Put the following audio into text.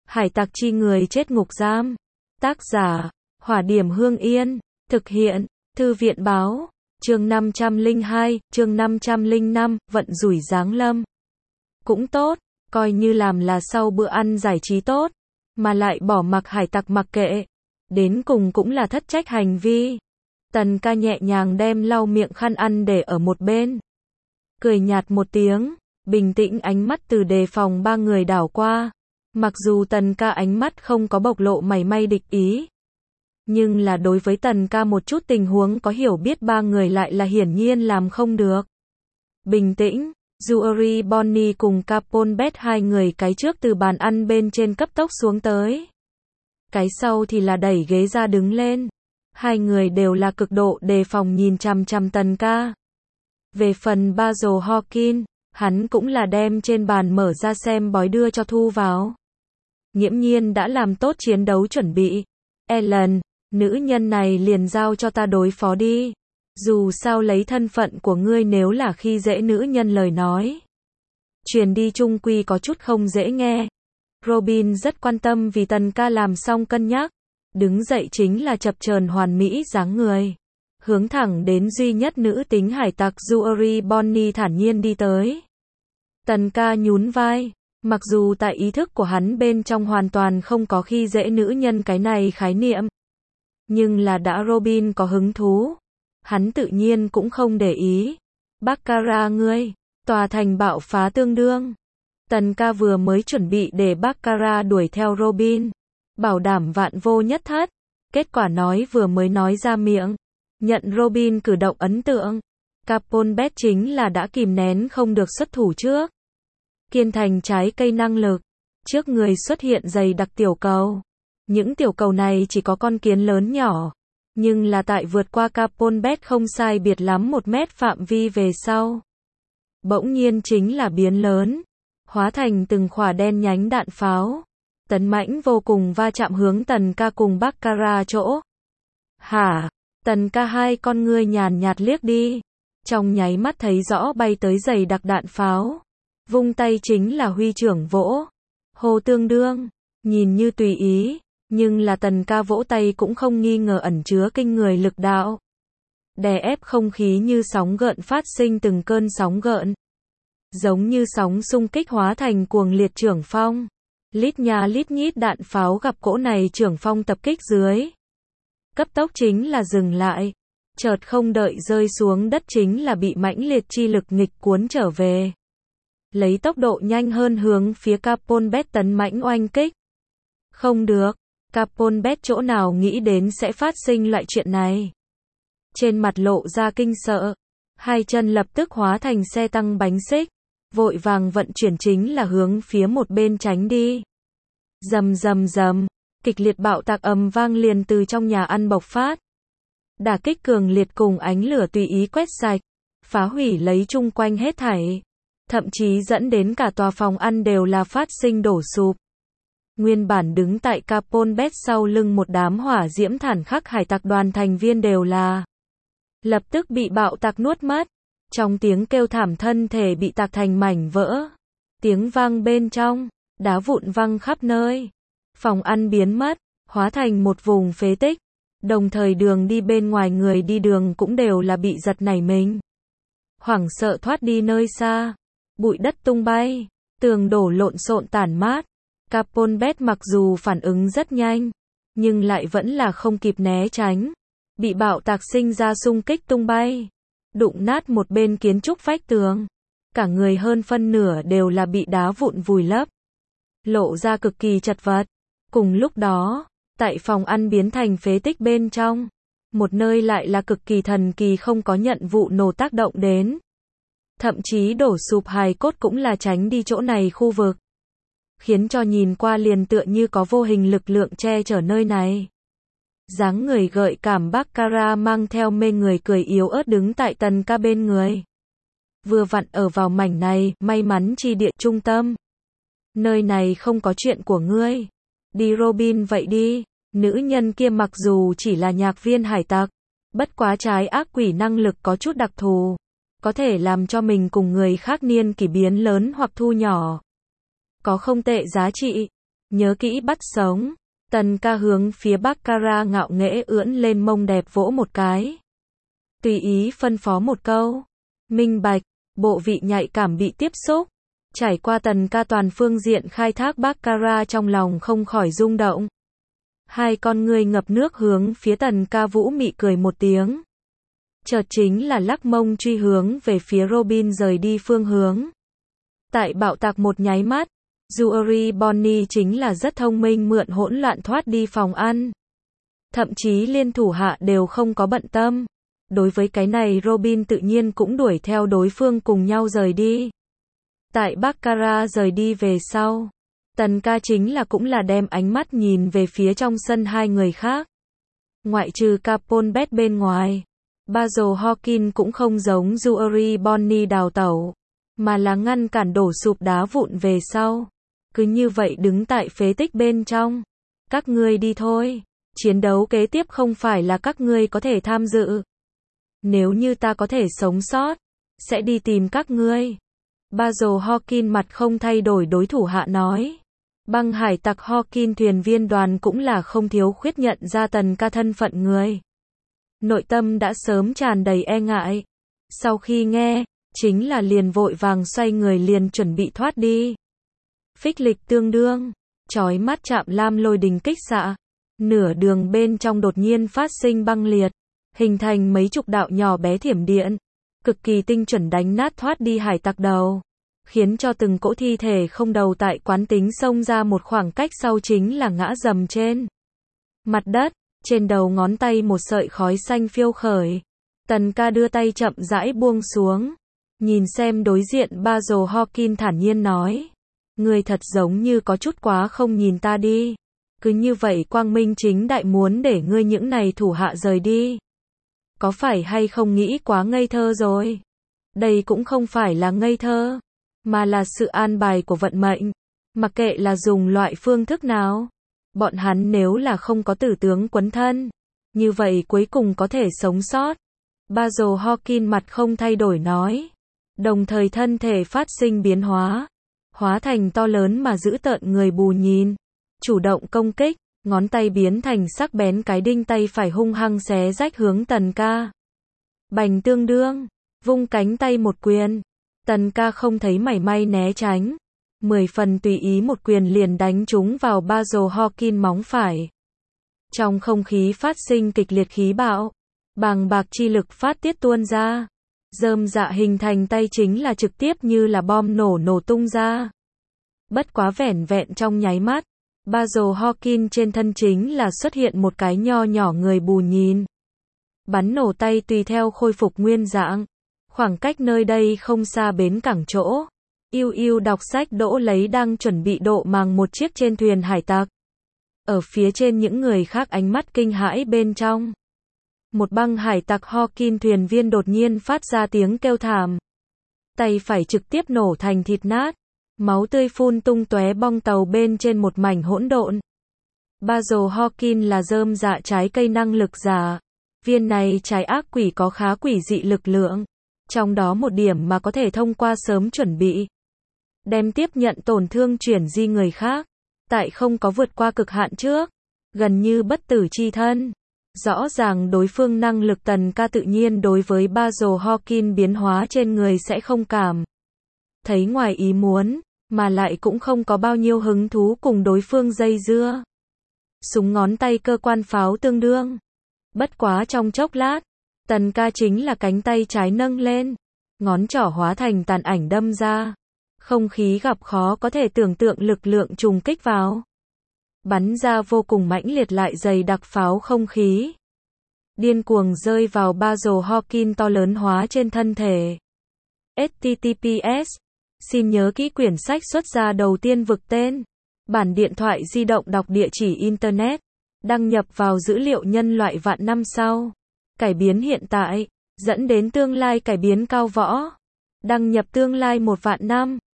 Hải tặc chi người chết ngục giam. Tác giả, Hỏa Điểm Hương Yên. Thực hiện, Thư viện Báo. Chương 502, chương 505, vận rủi giáng lâm. Cũng tốt, coi như làm là sau bữa ăn giải trí tốt, mà lại bỏ mặc hải tặc mặc kệ. Đến cùng cũng là thất trách hành vi. Tần ca nhẹ nhàng đem lau miệng khăn ăn để ở một bên. Cười nhạt một tiếng, bình tĩnh ánh mắt từ đề phòng ba người đảo qua. Mặc dù tần ca ánh mắt không có bộc lộ mảy may địch ý, nhưng là đối với tần ca một chút tình huống có hiểu biết ba người lại là hiển nhiên làm không được. Bình tĩnh, Jewelry Bonnie cùng Capone hai người cái trước từ bàn ăn bên trên cấp tốc xuống tới. Cái sau thì là đẩy ghế ra đứng lên. Hai người đều là cực độ đề phòng nhìn chằm chằm tần ca. Về phần Basil Hawkins, hắn cũng là đem trên bàn mở ra xem bói đưa cho thu vào. Nghiễm nhiên đã làm tốt chiến đấu chuẩn bị. Ellen, nữ nhân này liền giao cho ta đối phó đi. Dù sao lấy thân phận của ngươi nếu là khi dễ nữ nhân lời nói, truyền đi chung quy có chút không dễ nghe. Robin rất quan tâm vì tần ca làm xong cân nhắc. Đứng dậy chính là chập chờn hoàn mỹ dáng người. Hướng thẳng đến duy nhất nữ tính hải tặc Jewelry Bonnie thản nhiên đi tới. Tần ca nhún vai. Mặc dù tại ý thức của hắn bên trong hoàn toàn không có khi dễ nữ nhân cái này khái niệm, nhưng là đã Robin có hứng thú, hắn tự nhiên cũng không để ý. Baccarat ngươi, tòa thành bạo phá tương đương. Tần ca vừa mới chuẩn bị để Baccarat đuổi theo Robin, bảo đảm vạn vô nhất thất. Kết quả nói vừa mới nói ra miệng, nhận Robin cử động ấn tượng, Capone chính là đã kìm nén không được xuất thủ trước. Kiên thành trái cây năng lực. Trước người xuất hiện dày đặc tiểu cầu. Những tiểu cầu này chỉ có con kiến lớn nhỏ, nhưng là tại vượt qua Capone không sai biệt lắm 1 mét phạm vi về sau, bỗng nhiên chính là biến lớn, hóa thành từng khỏa đen nhánh đạn pháo, tấn mãnh vô cùng va chạm hướng tần ca cùng Baccarat chỗ. Hả? Tần ca hai con ngươi nhàn nhạt liếc đi, trong nháy mắt thấy rõ bay tới dày đặc đạn pháo. Vung tay chính là huy trưởng vỗ. Hô tương đương, nhìn như tùy ý, nhưng là tần ca vỗ tay cũng không nghi ngờ ẩn chứa kinh người lực đạo. Đè ép không khí như sóng gợn phát sinh từng cơn sóng gợn. Giống như sóng xung kích hóa thành cuồng liệt trưởng phong. Lít nha lít nhít đạn pháo gặp cỗ này trưởng phong tập kích dưới. Cấp tốc chính là dừng lại. Chợt không đợi rơi xuống đất chính là bị mãnh liệt chi lực nghịch cuốn trở về. Lấy tốc độ nhanh hơn hướng phía Capone tấn mãnh oanh kích. Không được, Capone chỗ nào nghĩ đến sẽ phát sinh loại chuyện này. Trên mặt lộ ra kinh sợ, hai chân lập tức hóa thành xe tăng bánh xích, vội vàng vận chuyển chính là hướng phía một bên tránh đi. Rầm rầm rầm, kịch liệt bạo tạc ầm vang liền từ trong nhà ăn bộc phát. Đả kích cường liệt cùng ánh lửa tùy ý quét sạch, phá hủy lấy chung quanh hết thảy. Thậm chí dẫn đến cả tòa phòng ăn đều là phát sinh đổ sụp. Nguyên bản đứng tại Capone sau lưng một đám hỏa diễm thản khắc hải tặc đoàn thành viên đều là lập tức bị bạo tạc nuốt mất. Trong tiếng kêu thảm thân thể bị tạc thành mảnh vỡ. Tiếng vang bên trong, đá vụn văng khắp nơi. Phòng ăn biến mất, hóa thành một vùng phế tích. Đồng thời đường đi bên ngoài người đi đường cũng đều là bị giật nảy mình. Hoảng sợ thoát đi nơi xa. Bụi đất tung bay, tường đổ lộn xộn tản mát. Capone mặc dù phản ứng rất nhanh, nhưng lại vẫn là không kịp né tránh. Bị bạo tạc sinh ra xung kích tung bay, đụng nát một bên kiến trúc vách tường. Cả người hơn phân nửa đều là bị đá vụn vùi lấp, lộ ra cực kỳ chật vật. Cùng lúc đó, tại phòng ăn biến thành phế tích bên trong, một nơi lại là cực kỳ thần kỳ không có nhận vụ nổ tác động đến. Thậm chí đổ sụp hài cốt cũng là tránh đi chỗ này khu vực, khiến cho nhìn qua liền tựa như có vô hình lực lượng che chở nơi này. Dáng người gợi cảm Baccarat mang theo mê người cười yếu ớt đứng tại tần ca bên người. Vừa vặn ở vào mảnh này, may mắn chi địa trung tâm. Nơi này không có chuyện của ngươi. Đi Robin vậy đi. Nữ nhân kia mặc dù chỉ là nhạc viên hải tặc, bất quá trái ác quỷ năng lực có chút đặc thù. Có thể làm cho mình cùng người khác niên kỷ biến lớn hoặc thu nhỏ. Có không tệ giá trị. Nhớ kỹ bắt sống. Tần ca hướng phía Baccarat ngạo nghễ ưỡn lên mông đẹp vỗ một cái. Tùy ý phân phó một câu. Minh bạch, bộ vị nhạy cảm bị tiếp xúc. Trải qua tần ca toàn phương diện khai thác, Baccarat trong lòng không khỏi rung động. Hai con ngươi ngập nước hướng phía tần ca vũ mị cười một tiếng. Chợt chính là lắc mông truy hướng về phía Robin rời đi phương hướng. Tại bạo tạc một nháy mắt, Jewelry Bonnie chính là rất thông minh, mượn hỗn loạn thoát đi phòng ăn. Thậm chí liên thủ hạ đều không có bận tâm. Đối với cái này Robin tự nhiên cũng đuổi theo đối phương cùng nhau rời đi. Tại Baccarat rời đi về sau, tần ca chính là cũng là đem ánh mắt nhìn về phía trong sân hai người khác. Ngoại trừ Capolbet bên ngoài, Basil Hawkins cũng không giống Jewelry Bonnie đào tẩu, mà là ngăn cản đổ sụp đá vụn về sau. Cứ như vậy đứng tại phế tích bên trong. Các ngươi đi thôi. Chiến đấu kế tiếp không phải là các ngươi có thể tham dự. Nếu như ta có thể sống sót, sẽ đi tìm các ngươi. Basil Hawkins mặt không thay đổi đối thủ hạ nói. Băng hải tặc Hawkins thuyền viên đoàn cũng là không thiếu khuyết nhận ra tần ca thân phận người. Nội tâm đã sớm tràn đầy e ngại. Sau khi nghe, chính là liền vội vàng xoay người liền chuẩn bị thoát đi. Phích lịch tương đương, chói mắt chạm lam lôi đình kích xạ. Nửa đường bên trong đột nhiên phát sinh băng liệt, hình thành mấy chục đạo nhỏ bé thiểm điện, cực kỳ tinh chuẩn đánh nát thoát đi hải tặc đầu, khiến cho từng cỗ thi thể không đầu tại quán tính xông ra một khoảng cách sau chính là ngã dầm trên mặt đất, trên đầu ngón tay một sợi khói xanh phiêu khởi. Tần ca đưa tay chậm rãi buông xuống, nhìn xem đối diện Basil Hawkins thản nhiên nói. Ngươi thật giống như có chút quá không nhìn ta đi. Cứ như vậy quang minh chính đại muốn để ngươi những này thủ hạ rời đi. Có phải hay không nghĩ quá ngây thơ rồi? Đây cũng không phải là ngây thơ, mà là sự an bài của vận mệnh. Mặc kệ là dùng loại phương thức nào, bọn hắn nếu là không có tử tướng quấn thân, như vậy cuối cùng có thể sống sót. Basil Hawkins mặt không thay đổi nói. Đồng thời thân thể phát sinh biến hóa, hóa thành to lớn mà dữ tợn người bù nhìn, chủ động công kích, ngón tay biến thành sắc bén cái đinh, tay phải hung hăng xé rách hướng tần ca. Bành tương đương, vung cánh tay một quyền, tần ca không thấy mảy may né tránh, 10 phần tùy ý một quyền liền đánh trúng vào Basil Hawkins móng phải. Trong không khí phát sinh kịch liệt khí bạo, bàng bạc chi lực phát tiết tuôn ra. Rơm dạ hình thành tay chính là trực tiếp như là bom nổ tung ra. Bất quá vẻn vẹn trong nháy mắt, Basil Hawkins trên thân chính là xuất hiện một cái nho nhỏ người bù nhìn. Bắn nổ tay tùy theo khôi phục nguyên dạng. Khoảng cách nơi đây không xa bến cảng chỗ. Yêu yêu đọc sách Đỗ lấy đang chuẩn bị độ màng một chiếc trên thuyền hải tặc. Ở phía trên những người khác ánh mắt kinh hãi bên trong. Một băng hải tặc Hawkins thuyền viên đột nhiên phát ra tiếng kêu thảm. Tay phải trực tiếp nổ thành thịt nát. Máu tươi phun tung tóe, bong tàu bên trên một mảnh hỗn độn. Basil Hawkins là rơm dạ trái cây năng lực giả. Viên này trái ác quỷ có khá quỷ dị lực lượng. Trong đó một điểm mà có thể thông qua sớm chuẩn bị. Đem tiếp nhận tổn thương chuyển di người khác. Tại không có vượt qua cực hạn trước. Gần như bất tử chi thân. Rõ ràng đối phương năng lực tần ca tự nhiên đối với Basil Hawkins biến hóa trên người sẽ không cảm thấy ngoài ý muốn, mà lại cũng không có bao nhiêu hứng thú cùng đối phương dây dưa. Súng ngón tay cơ quan pháo tương đương. Bất quá trong chốc lát, tần ca chính là cánh tay trái nâng lên, ngón trỏ hóa thành tàn ảnh đâm ra. Không khí gặp khó có thể tưởng tượng lực lượng trùng kích vào. Bắn ra vô cùng mãnh liệt lại dày đặc pháo không khí. Điên cuồng rơi vào Basil Hawkins to lớn hóa trên thân thể. HTTPS. Xin nhớ kỹ quyển sách xuất ra đầu tiên vực tên. Bản điện thoại di động đọc địa chỉ Internet. Đăng nhập vào dữ liệu nhân loại vạn năm sau. Cải biến hiện tại. Dẫn đến tương lai cải biến cao võ. Đăng nhập tương lai 1 vạn năm.